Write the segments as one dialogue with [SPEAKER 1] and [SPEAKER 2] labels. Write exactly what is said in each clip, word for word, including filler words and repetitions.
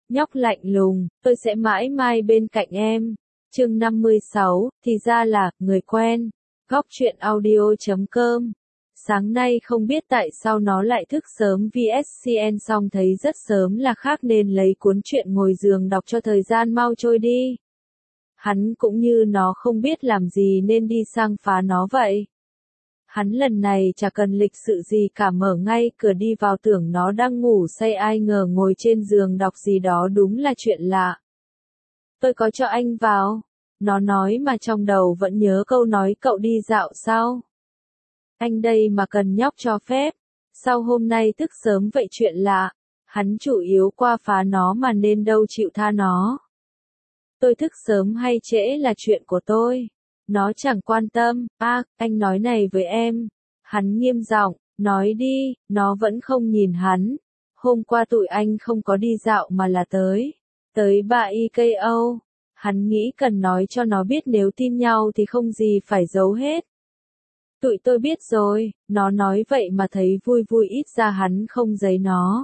[SPEAKER 1] Nhóc lạnh lùng, tôi sẽ mãi mãi bên cạnh em. Chương năm mươi sáu, thì ra là, người quen. Góc truyện audio chấm com. Sáng nay không biết tại sao nó lại thức sớm vê ét xê en xong thấy rất sớm là khác nên lấy cuốn truyện ngồi giường đọc cho thời gian mau trôi đi. Hắn cũng như nó không biết làm gì nên đi sang phá nó vậy. Hắn lần này chả cần lịch sự gì cả, mở ngay cửa đi vào, tưởng nó đang ngủ say, ai ngờ ngồi trên giường đọc gì đó, đúng là chuyện lạ. Tôi có cho anh vào. Nó nói mà trong đầu vẫn nhớ câu nói cậu đi dạo sao? Anh đây mà cần nhóc cho phép. Sao hôm nay thức sớm vậy, chuyện lạ. Hắn chủ yếu qua phá nó mà nên đâu chịu tha nó. Tôi thức sớm hay trễ là chuyện của tôi. Nó chẳng quan tâm. À, anh nói này với em. Hắn nghiêm giọng, nói đi. Nó vẫn không nhìn hắn. Hôm qua tụi anh không có đi dạo mà là tới. Tới ba i ca o. Hắn nghĩ cần nói cho nó biết nếu tin nhau thì không gì phải giấu hết. Tụi tôi biết rồi. Nó nói vậy mà thấy vui vui, ít ra hắn không giấy nó.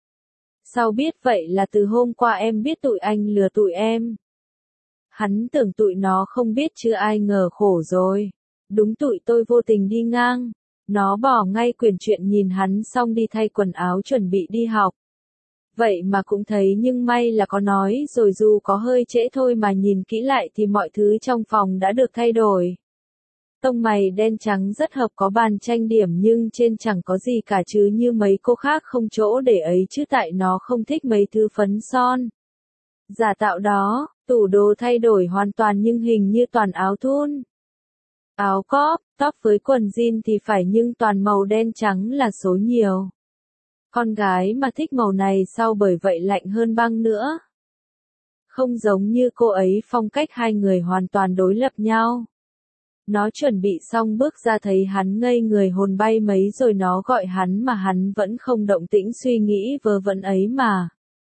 [SPEAKER 1] Sao biết vậy là từ hôm qua em biết tụi anh lừa tụi em. Hắn tưởng tụi nó không biết chứ ai ngờ khổ rồi. Đúng, tụi tôi vô tình đi ngang. Nó bỏ ngay quyển truyện nhìn hắn xong đi thay quần áo chuẩn bị đi học. Vậy mà cũng thấy, nhưng may là có nói rồi, dù có hơi trễ thôi mà nhìn kỹ lại thì mọi thứ trong phòng đã được thay đổi. Tông mày đen trắng rất hợp, có bàn trang điểm nhưng trên chẳng có gì cả chứ như mấy cô khác không chỗ để ấy chứ tại nó không thích mấy thứ phấn son giả tạo đó. Tủ đồ thay đổi hoàn toàn nhưng hình như toàn áo thun. Áo cóp, top với quần jean thì phải nhưng toàn màu đen trắng là số nhiều. Con gái mà thích màu này sao, bởi vậy lạnh hơn băng nữa. Không giống như cô ấy, phong cách hai người hoàn toàn đối lập nhau. Nó chuẩn bị xong bước ra thấy hắn ngây người, hồn bay mấy rồi nó gọi hắn mà hắn vẫn không động tĩnh, suy nghĩ vớ vẩn ấy mà.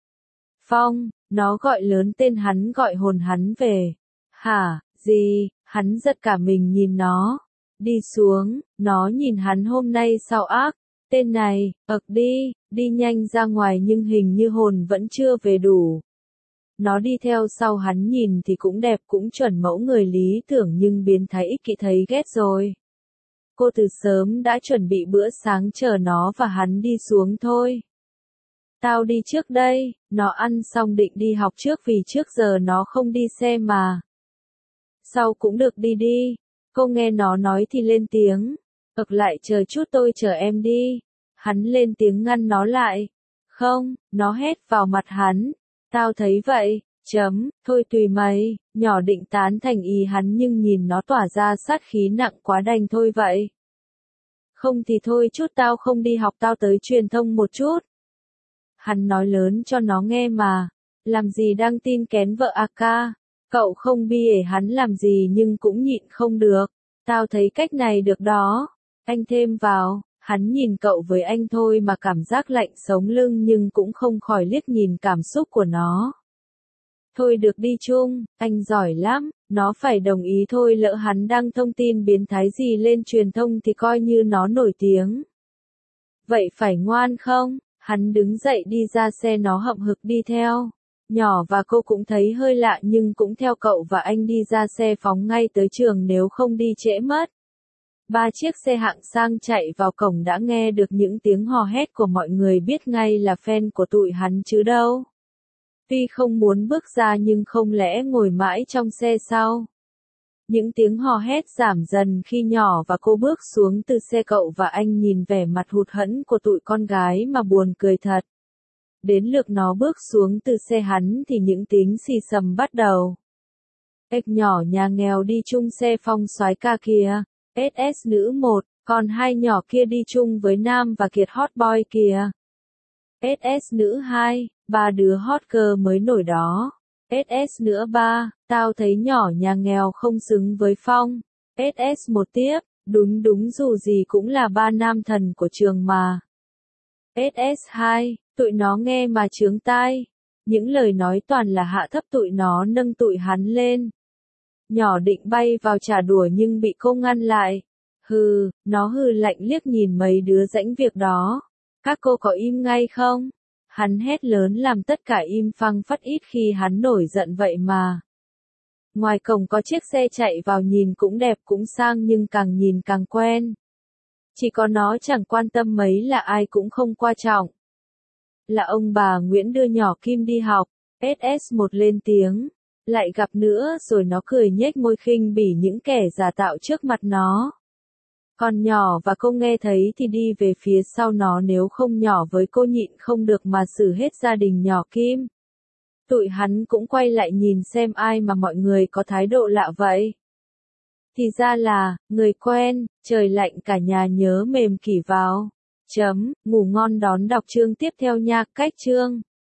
[SPEAKER 1] Phong, nó gọi lớn tên hắn, gọi hồn hắn về. Hả, gì? Hắn giật cả mình nhìn nó. Đi xuống, nó nhìn hắn, hôm nay sao ác. Tên này, ực đi, đi nhanh ra ngoài, nhưng hình như hồn vẫn chưa về đủ. Nó đi theo sau hắn, nhìn thì cũng đẹp, cũng chuẩn mẫu người lý tưởng nhưng biến thái ích kỷ, thấy ghét rồi. Cô từ sớm đã chuẩn bị bữa sáng chờ nó và hắn đi xuống thôi. Tao đi trước đây. Nó ăn xong định đi học trước vì trước giờ nó không đi xe mà. Sau cũng được, đi đi. Cô nghe nó nói thì lên tiếng. Ực lại chờ chút, tôi chờ em đi. Hắn lên tiếng ngăn nó lại. Không, nó hét vào mặt hắn. Tao thấy vậy, chấm, thôi tùy mày. Nhỏ định tán thành ý hắn nhưng nhìn nó tỏa ra sát khí nặng quá, đành thôi vậy. Không thì thôi chút, tao không đi học, tao tới truyền thông một chút. Hắn nói lớn cho nó nghe mà. Làm gì đăng tin kén vợ a ca. Cậu không bia hắn làm gì nhưng cũng nhịn không được. Tao thấy cách này được đó. Anh thêm vào. Hắn nhìn cậu với anh thôi mà cảm giác lạnh sống lưng nhưng cũng không khỏi liếc nhìn cảm xúc của nó. Thôi được, đi chung, anh giỏi lắm. Nó phải đồng ý thôi, lỡ hắn đăng thông tin biến thái gì lên truyền thông thì coi như nó nổi tiếng. Vậy phải ngoan không? Hắn đứng dậy đi ra xe, nó hậm hực đi theo. Nhỏ và cô cũng thấy hơi lạ nhưng cũng theo cậu và anh đi ra xe, phóng ngay tới trường nếu không đi trễ mất. Ba chiếc xe hạng sang chạy vào cổng đã nghe được những tiếng hò hét của mọi người, biết ngay là fan của tụi hắn chứ đâu. Tuy không muốn bước ra nhưng không lẽ ngồi mãi trong xe sao? Những tiếng hò hét giảm dần khi nhỏ và cô bước xuống từ xe, cậu và anh nhìn vẻ mặt hụt hẫng của tụi con gái mà buồn cười thật. Đến lượt nó bước xuống từ xe hắn thì những tiếng xì xầm bắt đầu. Ếch nhỏ nhà nghèo đi chung xe Phong soái ca kìa. ét ét nữ một, còn hai nhỏ kia đi chung với Nam và Kiệt hot boy kìa. ét ét nữ hai, ba đứa hot girl mới nổi đó. ét ét nữa ba, tao thấy nhỏ nhà nghèo không xứng với Phong. ét ét một tiếp, đúng đúng, dù gì cũng là ba nam thần của trường mà. ét ét hai, tụi nó nghe mà chướng tai. Những lời nói toàn là hạ thấp tụi nó, nâng tụi hắn lên. Nhỏ định bay vào trả đùa nhưng bị cô ngăn lại. Hừ, nó hừ lạnh liếc nhìn mấy đứa rãnh việc đó. Các cô có im ngay không? Hắn hét lớn làm tất cả im phăng phắc ít khi hắn nổi giận vậy mà. Ngoài cổng có chiếc xe chạy vào nhìn cũng đẹp cũng sang nhưng càng nhìn càng quen. Chỉ có nó chẳng quan tâm mấy là ai cũng không quan trọng. Là ông bà Nguyễn đưa nhỏ Kim đi học, ét ét một lên tiếng. Lại gặp nữa rồi nó cười nhếch môi khinh bỉ những kẻ giả tạo trước mặt nó. Còn nhỏ và cô nghe thấy thì đi về phía sau nó nếu không nhỏ với cô nhịn không được mà xử hết gia đình nhỏ Kim. Tụi hắn cũng quay lại nhìn xem ai mà mọi người có thái độ lạ vậy. Thì ra là, người quen, trời lạnh cả nhà nhớ mềm kỷ vào. Chấm, ngủ ngon đón đọc chương tiếp theo nha, cách chương.